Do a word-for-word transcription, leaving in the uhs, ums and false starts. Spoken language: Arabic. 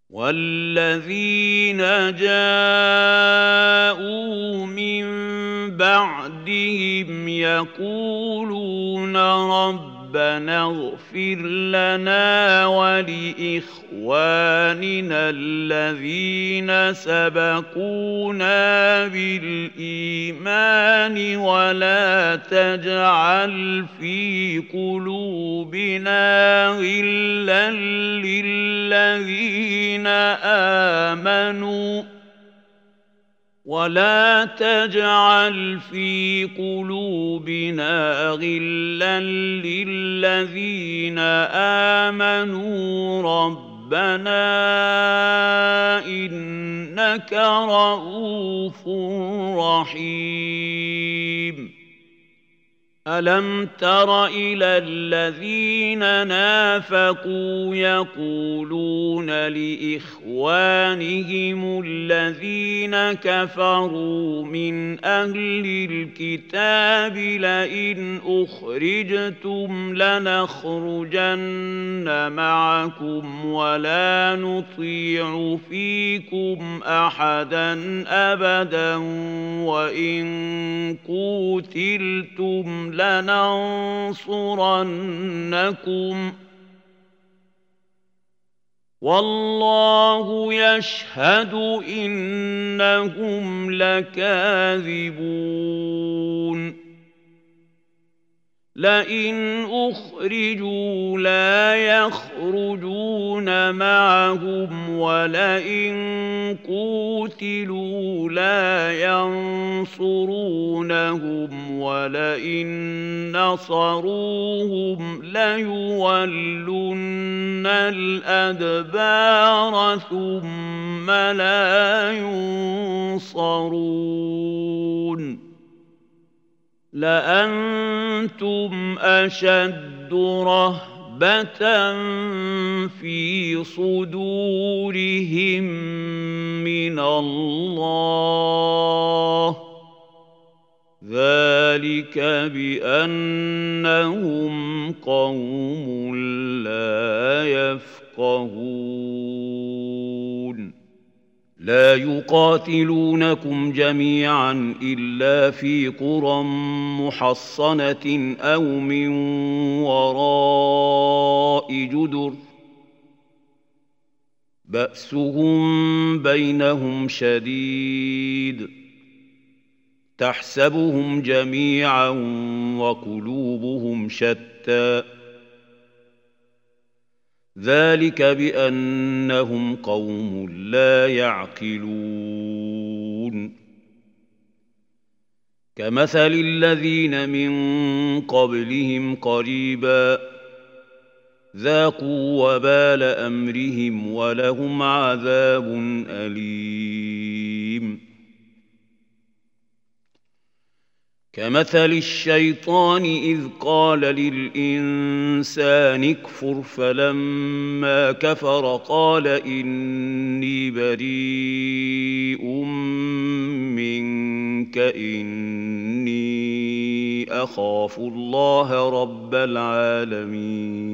والذين جاءوا من بعدهم يقولون ربنا اغفر لنا ولإخواننا الذين سبقونا بالإيمان ولا تجعل في قلوبنا غلا للذين آمنوا ولا تجعل في قلوبنا غلا للذين آمنوا ربنا إنك رؤوف رحيم. ألم تر إلى الذين نافقوا يقولون لإخوانهم الذين كفروا من أهل الكتاب لئن أخرجتم لنخرجن معكم ولا نطيع فيكم أحدا أبدا وإن قوتلتم لننصرنكم والله يشهد إنهم لكاذبون. لئن أخرجوا لا يخرجون معهم ولئن قوتلوا لا ينصرونهم ولئن نصروهم ليولن الأدبار ثم لا ينصرون. لأنتم أشد رهبة في صدورهم من الله ذلك بأنهم قوم لا يفقهون. لا يقاتلونكم جميعا إلا في قرى محصنة أو من وراء جدر بأسهم بينهم شديد تحسبهم جميعا وقلوبهم شتى ذلك بأنهم قوم لا يعقلون. كمثل الذين من قبلهم قريبا ذاقوا وبال أمرهم ولهم عذاب أليم. كمثل الشيطان إذ قال للإنسان اكفر فلما كفر قال إني بريء منك إني أخاف الله رب العالمين.